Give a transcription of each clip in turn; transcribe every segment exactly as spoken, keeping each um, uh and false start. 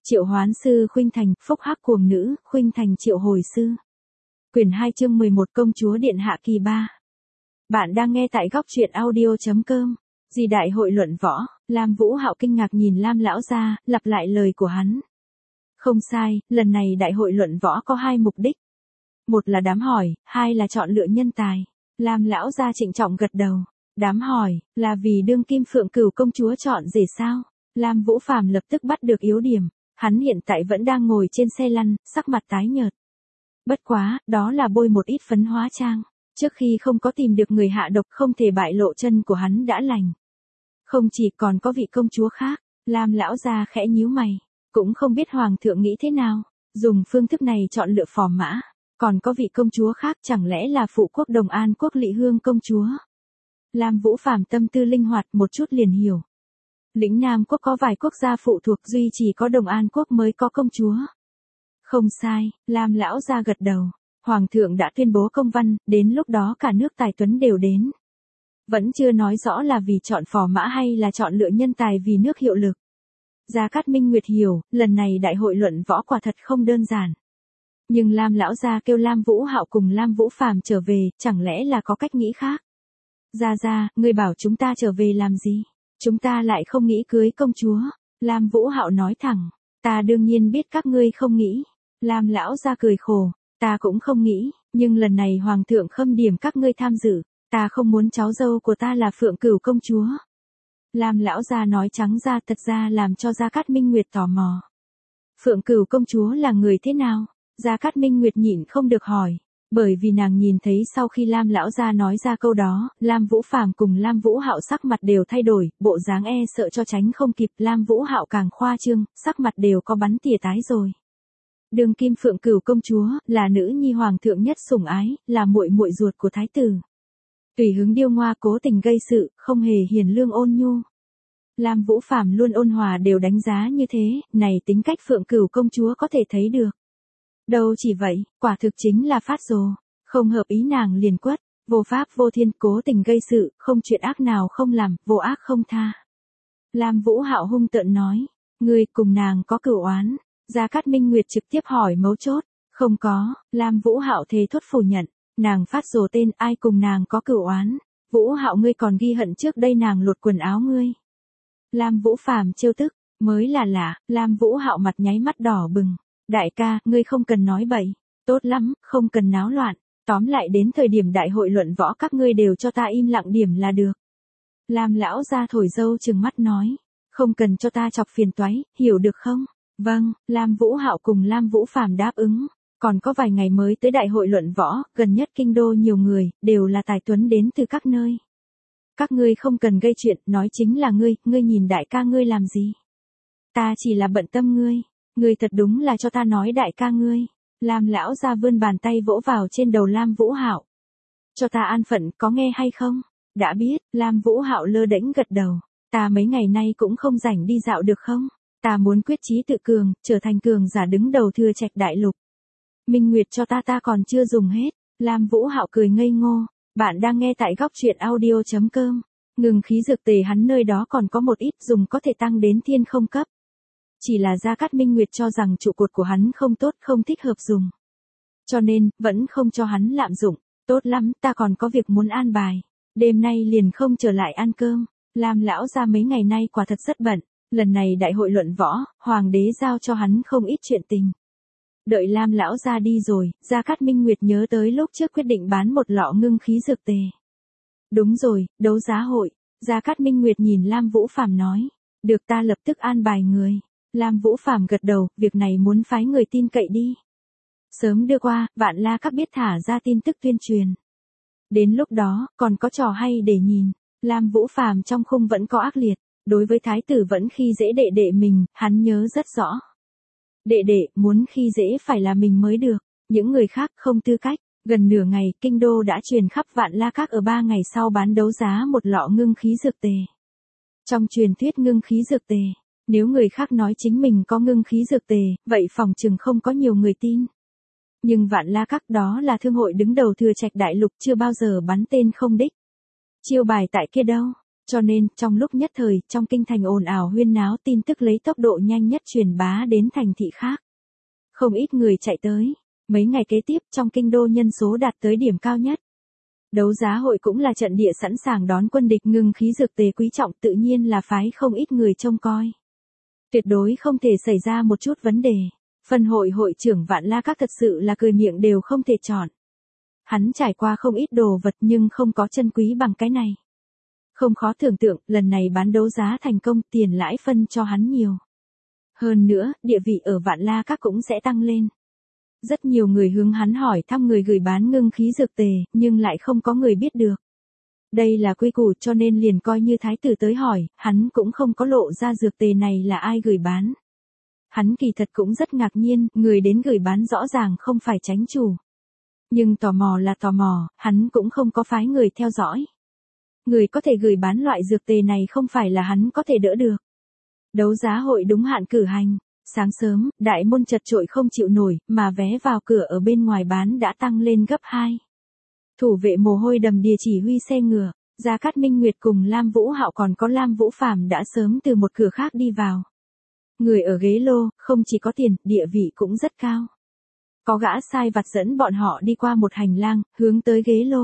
Triệu hoán sư Khuynh Thành, phúc hắc cuồng nữ, Khuynh Thành triệu hồi sư. Quyển hai chương mười một Công chúa Điện Hạ kỳ ba. Bạn đang nghe tại góc truyện audio chấm com. Gì đại hội luận võ, Lam Vũ Hạo kinh ngạc nhìn Lam lão gia, lặp lại lời của hắn. Không sai, lần này đại hội luận võ có hai mục đích. Một là đám hỏi, hai là chọn lựa nhân tài. Lam lão gia trịnh trọng gật đầu. Đám hỏi, là vì đương kim Phượng Cửu công chúa chọn rể sao? Lam Vũ Phàm lập tức bắt được yếu điểm. Hắn hiện tại vẫn đang ngồi trên xe lăn, sắc mặt tái nhợt. Bất quá, đó là bôi một ít phấn hóa trang. Trước khi không có tìm được người hạ độc không thể bại lộ chân của hắn đã lành. Không chỉ còn có vị công chúa khác, Lam lão gia khẽ nhíu mày. Cũng không biết hoàng thượng nghĩ thế nào, dùng phương thức này chọn lựa phò mã. Còn có vị công chúa khác chẳng lẽ là phụ quốc Đồng An quốc Lị Hương công chúa. Lam Vũ Phàm tâm tư linh hoạt một chút liền hiểu. Lĩnh Nam quốc có vài quốc gia phụ thuộc duy chỉ có Đồng An quốc mới có công chúa. Không sai, Lam lão gia gật đầu. Hoàng thượng đã tuyên bố công văn, đến lúc đó cả nước tài tuấn đều đến. Vẫn chưa nói rõ là vì chọn phò mã hay là chọn lựa nhân tài vì nước hiệu lực. Gia Cát Minh Nguyệt hiểu, lần này đại hội luận võ quả thật không đơn giản. Nhưng Lam lão gia kêu Lam Vũ Hạo cùng Lam Vũ Phàm trở về, chẳng lẽ là có cách nghĩ khác? Gia gia, ngươi bảo chúng ta trở về làm gì? Chúng ta lại không nghĩ cưới công chúa. Lam Vũ Hạo nói thẳng. Ta đương nhiên biết các ngươi không nghĩ. Lam lão gia cười khổ. Ta cũng không nghĩ, nhưng lần này hoàng thượng khâm điểm các ngươi tham dự. Ta không muốn cháu dâu của ta là Phượng Cửu công chúa. Lam lão gia nói trắng ra thật ra làm cho Gia Cát Minh Nguyệt tò mò. Phượng Cửu công chúa là người thế nào? Gia Cát Minh Nguyệt nhịn không được hỏi. Bởi vì nàng nhìn thấy sau khi Lam lão gia nói ra câu đó, Lam Vũ Phàm cùng Lam Vũ Hạo sắc mặt đều thay đổi, bộ dáng e sợ cho tránh không kịp, Lam Vũ Hạo càng khoa trương, sắc mặt đều có bắn tỉa tái rồi. Đường kim Phượng Cửu công chúa, là nữ nhi hoàng thượng nhất sủng ái, là muội muội ruột của thái tử. Tùy hứng điêu ngoa cố tình gây sự, không hề hiền lương ôn nhu. Lam Vũ Phàm luôn ôn hòa đều đánh giá như thế, này tính cách Phượng Cửu công chúa có thể thấy được. Đâu chỉ vậy, quả thực chính là phát rồ, không hợp ý nàng liền quất, vô pháp vô thiên cố tình gây sự, không chuyện ác nào không làm, vô ác không tha. Lam Vũ Hạo hung tợn nói, ngươi cùng nàng có cửu oán? Gia Cát Minh Nguyệt trực tiếp hỏi mấu chốt, không có, Lam Vũ Hạo thề thốt phủ nhận, nàng phát rồ tên ai cùng nàng có cửu oán? Vũ Hạo ngươi còn ghi hận trước đây nàng lột quần áo ngươi. Lam Vũ Phàm trêu tức, mới là lạ, Lam Vũ Hạo mặt nháy mắt đỏ bừng. Đại ca, ngươi không cần nói bậy, tốt lắm, không cần náo loạn, tóm lại đến thời điểm đại hội luận võ các ngươi đều cho ta im lặng điểm là được. Lam lão gia thổi dâu trừng mắt nói, không cần cho ta chọc phiền toái, hiểu được không? Vâng, Lam Vũ Hạo cùng Lam Vũ Phàm đáp ứng, còn có vài ngày mới tới đại hội luận võ, gần nhất kinh đô nhiều người, đều là tài tuấn đến từ các nơi. Các ngươi không cần gây chuyện, nói chính là ngươi, ngươi nhìn đại ca ngươi làm gì? Ta chỉ là bận tâm ngươi. Ngươi thật đúng là cho ta nói đại ca ngươi. Lam lão gia vươn bàn tay vỗ vào trên đầu Lam Vũ Hạo. Cho ta an phận, có nghe hay không? Đã biết, Lam Vũ Hạo lơ đễnh gật đầu. Ta mấy ngày nay cũng không rảnh đi dạo được không? Ta muốn quyết chí tự cường, trở thành cường giả đứng đầu thừa trạch đại lục. Minh Nguyệt cho ta ta còn chưa dùng hết. Lam Vũ Hạo cười ngây ngô. Bạn đang nghe tại góc truyện audio chấm com. Ngừng khí dược tề hắn nơi đó còn có một ít dùng có thể tăng đến thiên không cấp. Chỉ là Gia Cát Minh Nguyệt cho rằng trụ cột của hắn không tốt, không thích hợp dùng. Cho nên, vẫn không cho hắn lạm dụng. Tốt lắm, ta còn có việc muốn an bài. Đêm nay liền không trở lại ăn cơm. Lam lão gia mấy ngày nay quả thật rất bận. Lần này đại hội luận võ, hoàng đế giao cho hắn không ít chuyện tình. Đợi Lam lão gia đi rồi, Gia Cát Minh Nguyệt nhớ tới lúc trước quyết định bán một lọ ngưng khí dược tề. Đúng rồi, đấu giá hội. Gia Cát Minh Nguyệt nhìn Lam Vũ Phàm nói. Được ta lập tức an bài người. Lam Vũ Phàm gật đầu, việc này muốn phái người tin cậy đi. Sớm đưa qua, Vạn La Các biết thả ra tin tức tuyên truyền. Đến lúc đó, còn có trò hay để nhìn. Lam Vũ Phàm trong khung vẫn có ác liệt, đối với thái tử vẫn khi dễ đệ đệ mình, hắn nhớ rất rõ. Đệ đệ, muốn khi dễ phải là mình mới được, những người khác không tư cách. Gần nửa ngày, kinh đô đã truyền khắp Vạn La Các ở ba ngày sau bán đấu giá một lọ ngưng khí dược tề. Trong truyền thuyết ngưng khí dược tề, nếu người khác nói chính mình có ngưng khí dược tề, vậy phòng chừng không có nhiều người tin. Nhưng Vạn La Các đó là thương hội đứng đầu thừa trạch đại lục chưa bao giờ bắn tên không đích. Chiêu bài tại kia đâu? Cho nên, trong lúc nhất thời, trong kinh thành ồn ào huyên náo tin tức lấy tốc độ nhanh nhất truyền bá đến thành thị khác. Không ít người chạy tới. Mấy ngày kế tiếp trong kinh đô nhân số đạt tới điểm cao nhất. Đấu giá hội cũng là trận địa sẵn sàng đón quân địch, ngưng khí dược tề quý trọng tự nhiên là phái không ít người trông coi. Tuyệt đối không thể xảy ra một chút vấn đề. Phân hội hội trưởng Vạn La Các thật sự là cười miệng đều không thể chọn. Hắn trải qua không ít đồ vật nhưng không có chân quý bằng cái này. Không khó tưởng tượng, lần này bán đấu giá thành công, tiền lãi phân cho hắn nhiều. Hơn nữa, địa vị ở Vạn La Các cũng sẽ tăng lên. Rất nhiều người hướng hắn hỏi thăm người gửi bán ngưng khí dược tề, nhưng lại không có người biết được. Đây là quy củ cho nên liền coi như thái tử tới hỏi, hắn cũng không có lộ ra dược tề này là ai gửi bán. Hắn kỳ thật cũng rất ngạc nhiên, người đến gửi bán rõ ràng không phải chánh chủ. Nhưng tò mò là tò mò, hắn cũng không có phái người theo dõi. Người có thể gửi bán loại dược tề này không phải là hắn có thể đỡ được. Đấu giá hội đúng hạn cử hành. Sáng sớm, đại môn chật chội không chịu nổi, mà vé vào cửa ở bên ngoài bán đã tăng lên gấp hai. Thủ vệ mồ hôi đầm đìa chỉ huy xe ngựa, Gia Cát Minh Nguyệt cùng Lam Vũ Hạo còn có Lam Vũ Phàm đã sớm từ một cửa khác đi vào. Người ở ghế lô, không chỉ có tiền, địa vị cũng rất cao. Có gã sai vặt dẫn bọn họ đi qua một hành lang, hướng tới ghế lô.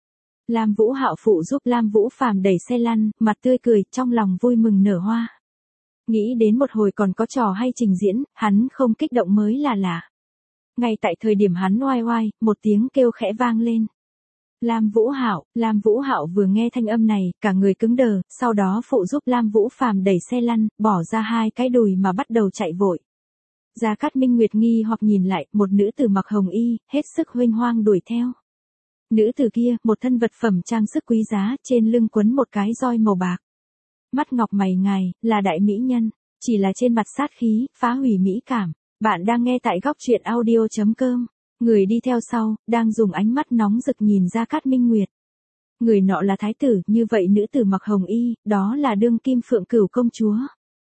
Lam Vũ Hạo phụ giúp Lam Vũ Phàm đẩy xe lăn, mặt tươi cười, trong lòng vui mừng nở hoa. Nghĩ đến một hồi còn có trò hay trình diễn, hắn không kích động mới là lạ. Ngay tại thời điểm hắn oai oai, một tiếng kêu khẽ vang lên. Lam Vũ Hạo, Lam Vũ Hạo vừa nghe thanh âm này, cả người cứng đờ, sau đó phụ giúp Lam Vũ Phàm đẩy xe lăn, bỏ ra hai cái đùi mà bắt đầu chạy vội. Gia Cát Minh Nguyệt nghi hoặc nhìn lại, một nữ tử mặc hồng y, hết sức huênh hoang đuổi theo. Nữ tử kia, một thân vật phẩm trang sức quý giá, trên lưng quấn một cái roi màu bạc. Mắt ngọc mày ngài, là đại mỹ nhân, chỉ là trên mặt sát khí, phá hủy mỹ cảm. Bạn đang nghe tại góc truyện audio chấm com. Người đi theo sau, đang dùng ánh mắt nóng rực nhìn Gia Cát Minh Nguyệt. Người nọ là thái tử, như vậy nữ tử mặc hồng y, đó là đương kim Phượng Cửu công chúa.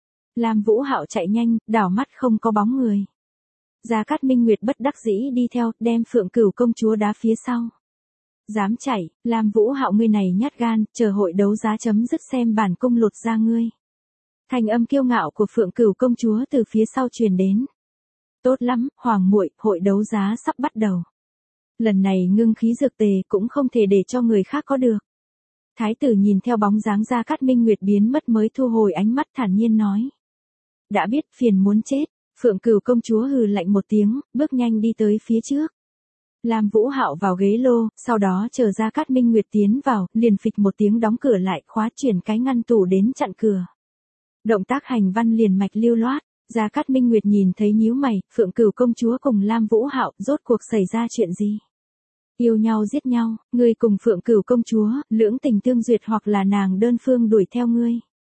Lam Vũ Hạo chạy nhanh, đảo mắt không có bóng người. Gia Cát Minh Nguyệt bất đắc dĩ đi theo, đem Phượng Cửu công chúa đá phía sau. Dám chạy, Lam Vũ Hạo ngươi này nhát gan, chờ hội đấu giá chấm dứt xem bản cung lột ra ngươi. Thành âm kiêu ngạo của Phượng Cửu công chúa từ phía sau truyền đến. Tốt lắm, hoàng muội, hội đấu giá sắp bắt đầu. Lần này ngưng khí dược tề cũng không thể để cho người khác có được. Thái tử nhìn theo bóng dáng Gia Cát Minh Nguyệt biến mất mới thu hồi ánh mắt thản nhiên nói. Đã biết phiền muốn chết, Phượng Cửu công chúa hừ lạnh một tiếng, bước nhanh đi tới phía trước. Lam Vũ Hạo vào ghế lô, sau đó chờ Gia Cát Minh Nguyệt tiến vào, liền phịch một tiếng đóng cửa lại, khóa chuyển cái ngăn tủ đến chặn cửa. Động tác hành văn liền mạch lưu loát, Gia Cát Minh Nguyệt nhìn thấy nhíu mày, Phượng Cửu công chúa cùng Lam Vũ Hạo, rốt cuộc xảy ra chuyện gì? Yêu nhau giết nhau, ngươi cùng Phượng Cửu công chúa, lưỡng tình tương duyệt hoặc là nàng đơn phương đuổi theo ngươi?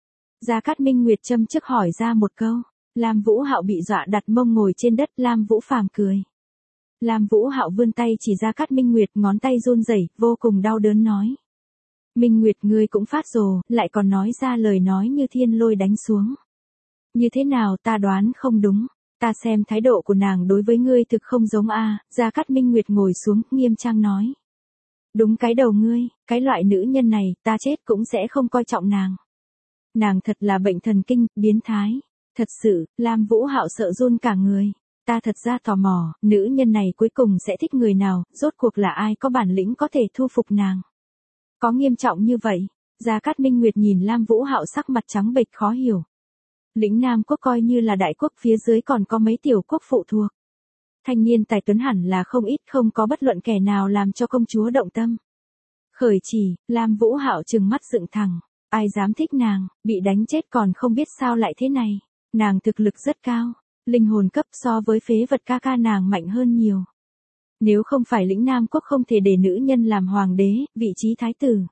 Gia Cát Minh Nguyệt châm chước hỏi ra một câu, Lam Vũ Hạo bị dọa đặt mông ngồi trên đất, Lam Vũ Phàm cười. Lam Vũ Hạo vươn tay chỉ Gia Cát Minh Nguyệt, ngón tay run rẩy, vô cùng đau đớn nói. Minh Nguyệt ngươi cũng phát rồ, lại còn nói ra lời nói như thiên lôi đánh xuống. Như thế nào ta đoán không đúng, ta xem thái độ của nàng đối với ngươi thực không giống a. À. Gia Cát Minh Nguyệt ngồi xuống, nghiêm trang nói. Đúng cái đầu ngươi, cái loại nữ nhân này, ta chết cũng sẽ không coi trọng nàng. Nàng thật là bệnh thần kinh, biến thái. Thật sự, Lam Vũ Hạo sợ run cả người. Ta thật ra tò mò, nữ nhân này cuối cùng sẽ thích người nào, rốt cuộc là ai có bản lĩnh có thể thu phục nàng. Có nghiêm trọng như vậy? Gia Cát Minh Nguyệt nhìn Lam Vũ Hạo sắc mặt trắng bệch khó hiểu. Lĩnh Nam quốc coi như là đại quốc, phía dưới còn có mấy tiểu quốc phụ thuộc. Thanh niên tài tuấn hẳn là không ít, không có bất luận kẻ nào làm cho công chúa động tâm. Khởi chỉ, Lam Vũ Hạo trừng mắt dựng thẳng, ai dám thích nàng, bị đánh chết còn không biết sao lại thế này. Nàng thực lực rất cao, linh hồn cấp so với phế vật ca ca nàng mạnh hơn nhiều. Nếu không phải lĩnh Nam quốc không thể để nữ nhân làm hoàng đế, vị trí thái tử.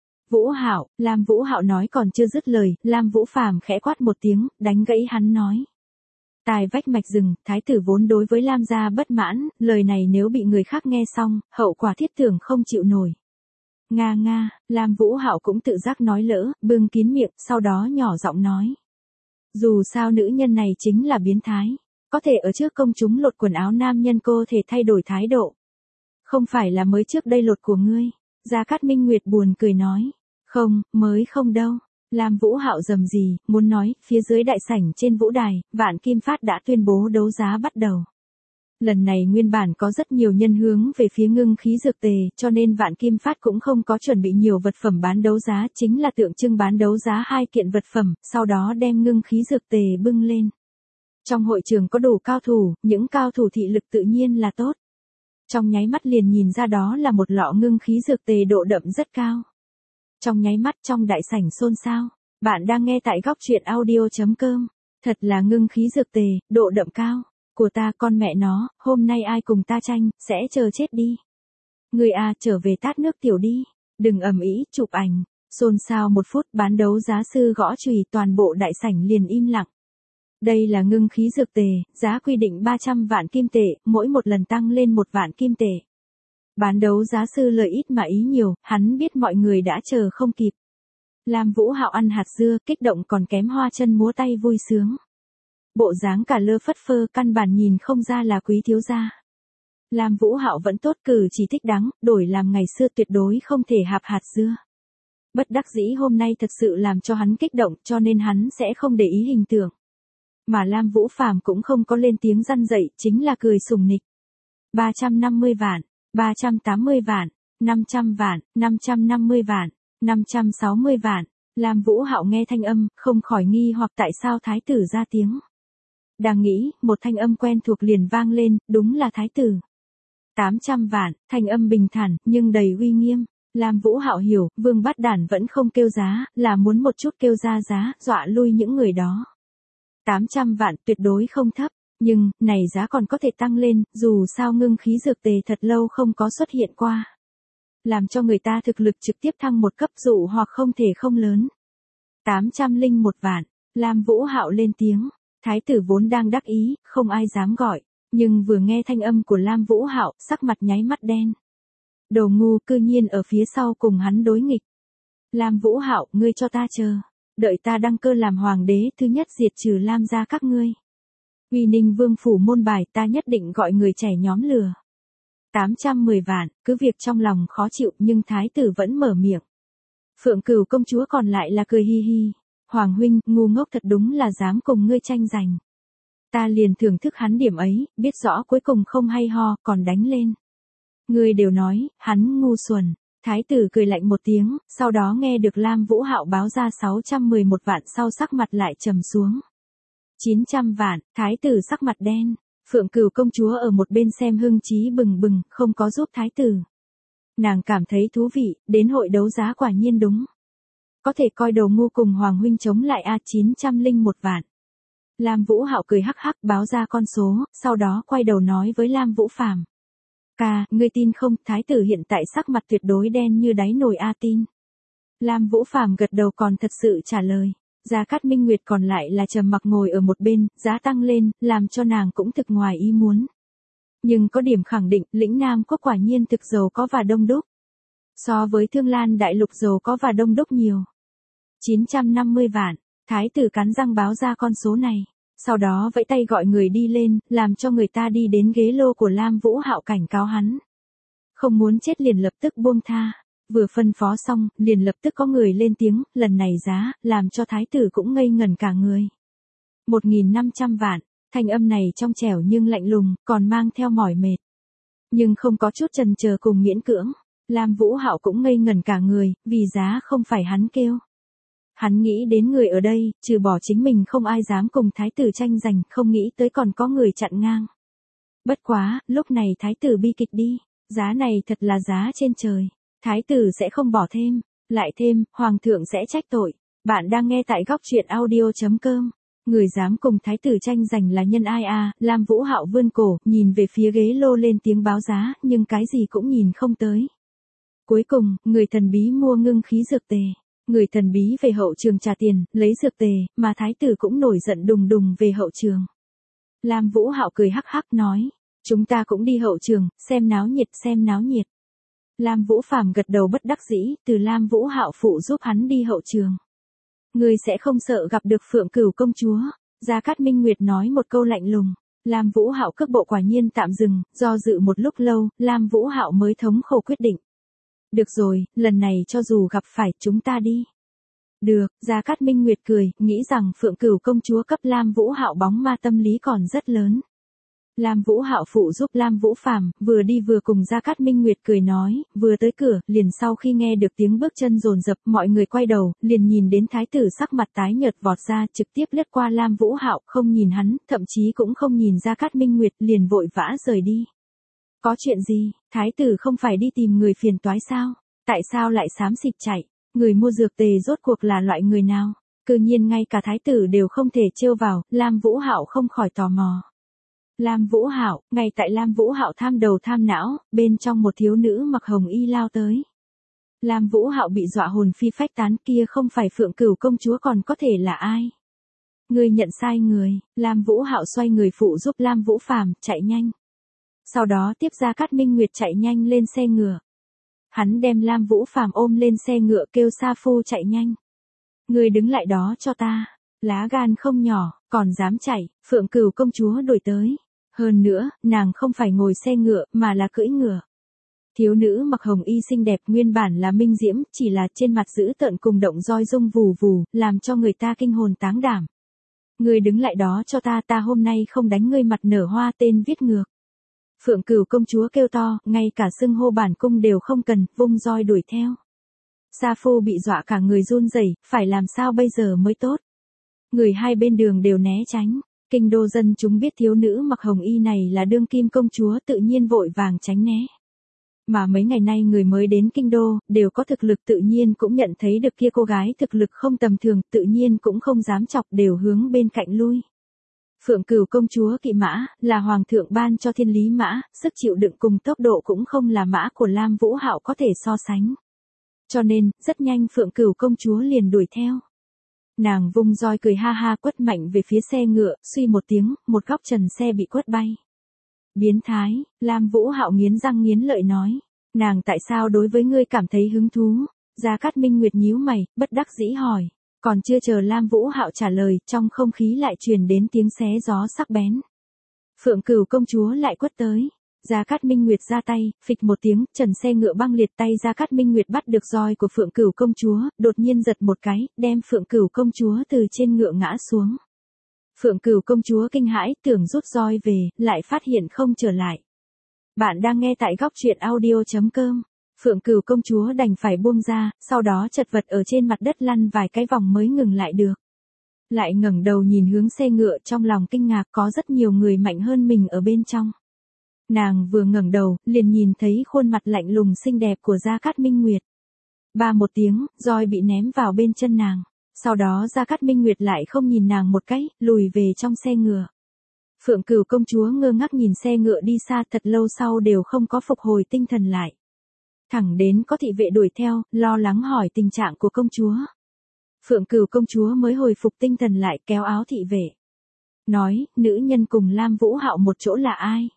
Vũ Hạo, Lam Vũ Hạo nói còn chưa dứt lời, Lam Vũ Phàm khẽ quát một tiếng, đánh gãy hắn nói. Tài vách mạch rừng, thái tử vốn đối với Lam gia bất mãn, lời này nếu bị người khác nghe xong, hậu quả thiết tưởng không chịu nổi. Nga nga, Lam Vũ Hạo cũng tự giác nói lỡ, bưng kín miệng, sau đó nhỏ giọng nói. Dù sao nữ nhân này chính là biến thái, có thể ở trước công chúng lột quần áo nam nhân cô thể thay đổi thái độ. Không phải là mới trước đây lột của ngươi. Gia Cát Minh Nguyệt buồn cười nói. Không, mới không đâu. Lam Vũ Hạo rầm rì, muốn nói, phía dưới đại sảnh trên vũ đài, Vạn Kim Phát đã tuyên bố đấu giá bắt đầu. Lần này nguyên bản có rất nhiều nhân hướng về phía ngưng khí dược tề, cho nên Vạn Kim Phát cũng không có chuẩn bị nhiều vật phẩm bán đấu giá, chính là tượng trưng bán đấu giá hai kiện vật phẩm, sau đó đem ngưng khí dược tề bưng lên. Trong hội trường có đủ cao thủ, những cao thủ thị lực tự nhiên là tốt. Trong nháy mắt liền nhìn ra đó là một lọ ngưng khí dược tề độ đậm rất cao. Trong nháy mắt trong đại sảnh xôn xao, bạn đang nghe tại góc truyện audio.com. Thật là ngưng khí dược tề, độ đậm cao. Của ta con mẹ nó, hôm nay ai cùng ta tranh, sẽ chờ chết đi. Người à trở về tát nước tiểu đi, đừng ầm ĩ chụp ảnh. Xôn xao một phút bán đấu giá sư gõ chùy toàn bộ đại sảnh liền im lặng. Đây là ngưng khí dược tề, giá quy định ba trăm vạn kim tệ, mỗi một lần tăng lên một vạn kim tệ. Bán đấu giá sư lời ít mà ý nhiều, hắn biết mọi người đã chờ không kịp. Lam Vũ Hạo ăn hạt dưa, kích động còn kém hoa chân múa tay vui sướng. Bộ dáng cả lơ phất phơ căn bản nhìn không ra là quý thiếu gia. Lam Vũ Hạo vẫn tốt cử chỉ thích đắng, đổi làm ngày xưa tuyệt đối không thể hạp hạt dưa. Bất đắc dĩ hôm nay thật sự làm cho hắn kích động cho nên hắn sẽ không để ý hình tượng. Mà Lam Vũ Phàm cũng không có lên tiếng răn dậy, chính là cười sùng nịch. ba trăm năm mươi vạn, ba trăm tám mươi vạn, năm trăm vạn, năm trăm năm mươi vạn, năm trăm sáu mươi vạn. Lam Vũ Hạo nghe thanh âm, không khỏi nghi hoặc tại sao thái tử ra tiếng. Đang nghĩ, một thanh âm quen thuộc liền vang lên, đúng là thái tử. tám trăm vạn, thanh âm bình thản, nhưng đầy uy nghiêm. Lam Vũ Hạo hiểu, Vương Bát Đản vẫn không kêu giá, là muốn một chút kêu ra giá, dọa lui những người đó. tám trăm vạn tuyệt đối không thấp, nhưng, này giá còn có thể tăng lên, dù sao ngưng khí dược tề thật lâu không có xuất hiện qua. Làm cho người ta thực lực trực tiếp thăng một cấp dụ hoặc không thể không lớn. tám trăm lẻ một vạn, Lam Vũ Hạo lên tiếng, thái tử vốn đang đắc ý, không ai dám gọi, nhưng vừa nghe thanh âm của Lam Vũ Hạo, sắc mặt nháy mắt đen. Đồ ngu cư nhiên ở phía sau cùng hắn đối nghịch. Lam Vũ Hạo, ngươi cho ta chờ. Đợi ta đăng cơ làm hoàng đế thứ nhất diệt trừ Lam gia các ngươi. Uy Ninh Vương phủ môn bài ta nhất định gọi người trẻ nhóm lừa. tám trăm mười vạn, cứ việc trong lòng khó chịu nhưng thái tử vẫn mở miệng. Phượng Cửu công chúa còn lại là cười hi hi. Hoàng huynh, ngu ngốc thật đúng là dám cùng ngươi tranh giành. Ta liền thưởng thức hắn điểm ấy, biết rõ cuối cùng không hay ho, còn đánh lên. Ngươi đều nói, hắn ngu xuẩn. Thái tử cười lạnh một tiếng, sau đó nghe được Lam Vũ Hạo báo ra sáu trăm mười một vạn sau sắc mặt lại trầm xuống. chín trăm vạn, thái tử sắc mặt đen. Phượng Cửu công chúa ở một bên xem hưng chí bừng bừng, không có giúp thái tử. Nàng cảm thấy thú vị, đến hội đấu giá quả nhiên đúng. Có thể coi đầu ngu cùng Hoàng huynh chống lại a chín trăm lẻ một vạn. Lam Vũ Hạo cười hắc hắc báo ra con số, sau đó quay đầu nói với Lam Vũ Phàm. Ca, ngươi tin không, thái tử hiện tại sắc mặt tuyệt đối đen như đáy nồi a tin. Lam Vũ Phàm gật đầu còn thật sự trả lời. Gia Cát Minh Nguyệt còn lại là trầm mặc ngồi ở một bên, giá tăng lên, làm cho nàng cũng thực ngoài ý muốn. Nhưng có điểm khẳng định, lĩnh Nam Quốc quả nhiên thực giàu có và đông đúc. So với Thương Lan Đại Lục giàu có và đông đúc nhiều. chín trăm năm mươi vạn, thái tử cắn răng báo ra con số này. Sau đó vẫy tay gọi người đi lên, làm cho người ta đi đến ghế lô của Lam Vũ Hạo cảnh cáo hắn. Không muốn chết liền lập tức buông tha. Vừa phân phó xong, liền lập tức có người lên tiếng, lần này giá, làm cho thái tử cũng ngây ngẩn cả người. một nghìn năm trăm vạn, thanh âm này trong trẻo nhưng lạnh lùng, còn mang theo mỏi mệt. Nhưng không có chút chần chờ cùng miễn cưỡng. Lam Vũ Hạo cũng ngây ngẩn cả người, vì giá không phải hắn kêu. Hắn nghĩ đến người ở đây, trừ bỏ chính mình không ai dám cùng thái tử tranh giành, không nghĩ tới còn có người chặn ngang. Bất quá, lúc này thái tử bi kịch đi, giá này thật là giá trên trời, thái tử sẽ không bỏ thêm, lại thêm, hoàng thượng sẽ trách tội. Bạn đang nghe tại góc truyện audio.com. Người dám cùng thái tử tranh giành là nhân ai à, Lam Vũ Hạo vươn cổ, nhìn về phía ghế lô lên tiếng báo giá, nhưng cái gì cũng nhìn không tới. Cuối cùng, người thần bí mua ngưng khí dược tề. Người thần bí về hậu trường trả tiền, lấy dược tề, mà thái tử cũng nổi giận đùng đùng về hậu trường. Lam Vũ Hạo cười hắc hắc nói, chúng ta cũng đi hậu trường, xem náo nhiệt xem náo nhiệt. Lam Vũ Phàm gật đầu bất đắc dĩ, từ Lam Vũ Hạo phụ giúp hắn đi hậu trường. Người sẽ không sợ gặp được Phượng Cửu công chúa, Gia Cát Minh Nguyệt nói một câu lạnh lùng. Lam Vũ Hạo cước bộ quả nhiên tạm dừng, do dự một lúc lâu, Lam Vũ Hạo mới thống khổ quyết định. Được rồi, lần này cho dù gặp phải, chúng ta đi. Được, Gia Cát Minh Nguyệt cười, nghĩ rằng Phượng Cửu công chúa cấp Lam Vũ Hạo bóng ma tâm lý còn rất lớn. Lam Vũ Hạo phụ giúp Lam Vũ Phàm, vừa đi vừa cùng Gia Cát Minh Nguyệt cười nói, vừa tới cửa, liền sau khi nghe được tiếng bước chân dồn dập, mọi người quay đầu, liền nhìn đến thái tử sắc mặt tái nhợt vọt ra, trực tiếp lướt qua Lam Vũ Hạo, không nhìn hắn, thậm chí cũng không nhìn Gia Cát Minh Nguyệt, liền vội vã rời đi. Có chuyện gì, thái tử không phải đi tìm người phiền toái sao? Tại sao lại xám xịt chạy? Người mua dược tề rốt cuộc là loại người nào? Cư nhiên ngay cả thái tử đều không thể trêu vào, Lam Vũ Hạo không khỏi tò mò. Lam Vũ Hạo, ngay tại Lam Vũ Hạo tham đầu tham não, bên trong một thiếu nữ mặc hồng y lao tới. Lam Vũ Hạo bị dọa hồn phi phách tán, kia không phải Phượng Cửu công chúa còn có thể là ai? Người nhận sai người, Lam Vũ Hạo xoay người phụ giúp Lam Vũ Phàm chạy nhanh. Sau đó tiếp Gia Cát Minh Nguyệt chạy nhanh lên xe ngựa. Hắn đem Lam Vũ Phàm ôm lên xe ngựa kêu Sa Phu chạy nhanh. Người đứng lại đó cho ta, lá gan không nhỏ, còn dám chạy, Phượng Cửu công chúa đuổi tới. Hơn nữa, nàng không phải ngồi xe ngựa, mà là cưỡi ngựa. Thiếu nữ mặc hồng y xinh đẹp nguyên bản là minh diễm, chỉ là trên mặt dữ tợn cùng động roi rung vù vù, làm cho người ta kinh hồn táng đảm. Ngươi đứng lại đó cho ta, ta hôm nay không đánh ngươi mặt nở hoa tên viết ngược. Phượng Cửu công chúa kêu to, ngay cả xưng hô bản cung đều không cần, vung roi đuổi theo. Sa Phu bị dọa cả người run rẩy, phải làm sao bây giờ mới tốt. Người hai bên đường đều né tránh. Kinh đô dân chúng biết thiếu nữ mặc hồng y này là đương kim công chúa tự nhiên vội vàng tránh né. Mà mấy ngày nay người mới đến kinh đô, đều có thực lực tự nhiên cũng nhận thấy được kia cô gái thực lực không tầm thường, tự nhiên cũng không dám chọc, đều hướng bên cạnh lui. Phượng Cửu công chúa kỵ mã, là hoàng thượng ban cho thiên lý mã, sức chịu đựng cùng tốc độ cũng không là mã của Lam Vũ Hạo có thể so sánh. Cho nên, rất nhanh Phượng Cửu công chúa liền đuổi theo. Nàng vung roi cười ha ha quất mạnh về phía xe ngựa, suy một tiếng, một góc trần xe bị quất bay. Biến thái, Lam Vũ Hạo nghiến răng nghiến lợi nói. Nàng tại sao đối với ngươi cảm thấy hứng thú? Gia Cát Minh Nguyệt nhíu mày, bất đắc dĩ hỏi. Còn chưa chờ Lam Vũ Hạo trả lời, trong không khí lại truyền đến tiếng xé gió sắc bén. Phượng Cửu công chúa lại quất tới. Gia Cát Minh Nguyệt ra tay, phịch một tiếng, trần xe ngựa băng liệt, tay Gia Cát Minh Nguyệt bắt được roi của Phượng Cửu công chúa, đột nhiên giật một cái, đem Phượng Cửu công chúa từ trên ngựa ngã xuống. Phượng Cửu công chúa kinh hãi, tưởng rút roi về, lại phát hiện không trở lại. Bạn đang nghe tại góc truyện audio chấm com. Phượng Cửu công chúa đành phải buông ra, sau đó chật vật ở trên mặt đất lăn vài cái vòng mới ngừng lại được. Lại ngẩng đầu nhìn hướng xe ngựa, trong lòng kinh ngạc, có rất nhiều người mạnh hơn mình ở bên trong. Nàng vừa ngẩng đầu, liền nhìn thấy khuôn mặt lạnh lùng xinh đẹp của Gia Cát Minh Nguyệt. Ba một tiếng, roi bị ném vào bên chân nàng. Sau đó Gia Cát Minh Nguyệt lại không nhìn nàng một cái, lùi về trong xe ngựa. Phượng Cửu công chúa ngơ ngác nhìn xe ngựa đi xa, thật lâu sau đều không có phục hồi tinh thần lại. Thẳng đến có thị vệ đuổi theo, lo lắng hỏi tình trạng của công chúa. Phượng Cửu công chúa mới hồi phục tinh thần lại, kéo áo thị vệ. Nói, nữ nhân cùng Lam Vũ Hạo một chỗ là ai?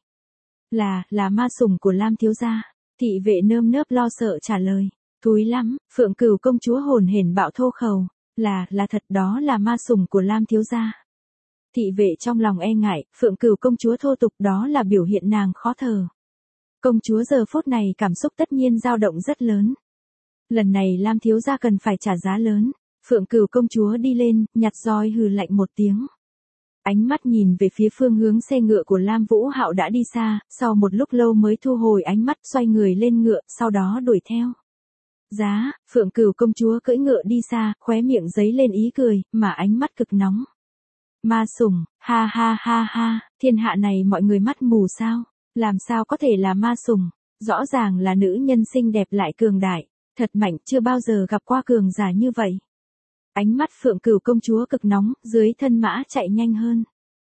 Là, là ma sủng của Lam thiếu gia. Thị vệ nơm nớp lo sợ trả lời. Thúi lắm, Phượng Cửu công chúa hồn hển bạo thô khẩu. Là, là thật, đó là ma sủng của Lam thiếu gia. Thị vệ trong lòng e ngại, Phượng Cửu công chúa thô tục, đó là biểu hiện nàng khó thở. Công chúa giờ phút này cảm xúc tất nhiên dao động rất lớn. Lần này Lam thiếu gia cần phải trả giá lớn. Phượng Cửu công chúa đi lên, nhặt roi hừ lạnh một tiếng. Ánh mắt nhìn về phía phương hướng xe ngựa của Lam Vũ Hạo đã đi xa, sau một lúc lâu mới thu hồi ánh mắt, xoay người lên ngựa, sau đó đuổi theo. Giá, Phượng Cửu công chúa cưỡi ngựa đi xa, khóe miệng giấy lên ý cười, mà ánh mắt cực nóng. Ma sủng, ha ha ha ha, thiên hạ này mọi người mắt mù sao? Làm sao có thể là ma sủng? Rõ ràng là nữ nhân xinh đẹp lại cường đại, thật mạnh, chưa bao giờ gặp qua cường giả như vậy. Ánh mắt Phượng Cửu công chúa cực nóng, dưới thân mã chạy nhanh hơn.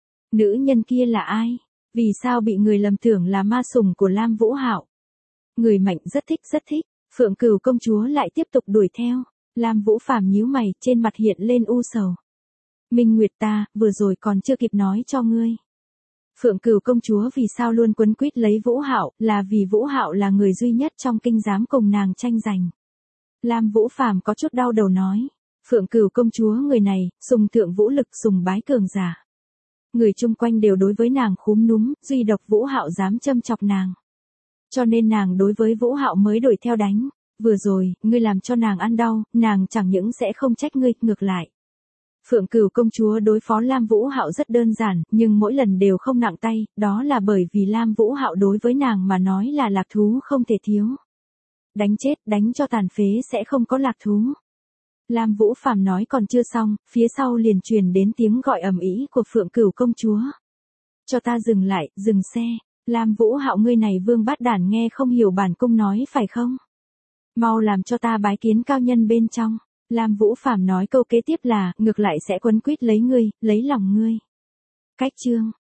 Nữ nhân kia là ai? Vì sao bị người lầm tưởng là ma sủng của Lam Vũ Hạo? Người mạnh rất thích rất thích, Phượng Cửu công chúa lại tiếp tục đuổi theo. Lam Vũ Phàm nhíu mày, trên mặt hiện lên u sầu. Minh Nguyệt ta, vừa rồi còn chưa kịp nói cho ngươi. Phượng Cửu công chúa vì sao luôn quấn quýt lấy Vũ Hạo, là vì Vũ Hạo là người duy nhất trong kinh dám cùng nàng tranh giành. Lam Vũ Phàm có chút đau đầu nói. Phượng Cửu công chúa người này, sùng thượng vũ lực, sùng bái cường giả. Người chung quanh đều đối với nàng khúm núm, duy độc Vũ Hạo dám châm chọc nàng. Cho nên nàng đối với Vũ Hạo mới đuổi theo đánh. vừa rồi, ngươi làm cho nàng ăn đau, nàng chẳng những sẽ không trách ngươi, ngược lại. Phượng Cửu công chúa đối phó Lam Vũ Hạo rất đơn giản, nhưng mỗi lần đều không nặng tay, đó là bởi vì Lam Vũ Hạo đối với nàng mà nói là lạc thú không thể thiếu. Đánh chết, đánh cho tàn phế sẽ không có lạc thú. Lam Vũ Phàm nói còn chưa xong, phía sau liền truyền đến tiếng gọi ầm ĩ của Phượng Cửu công chúa. Cho ta dừng lại, dừng xe. Lam Vũ Hạo ngươi này vương bát đản nghe không hiểu bản cung nói phải không? Mau làm cho ta bái kiến cao nhân bên trong. Lam Vũ Phàm nói câu kế tiếp là, ngược lại sẽ quấn quýt lấy ngươi, lấy lòng ngươi. Cách chương.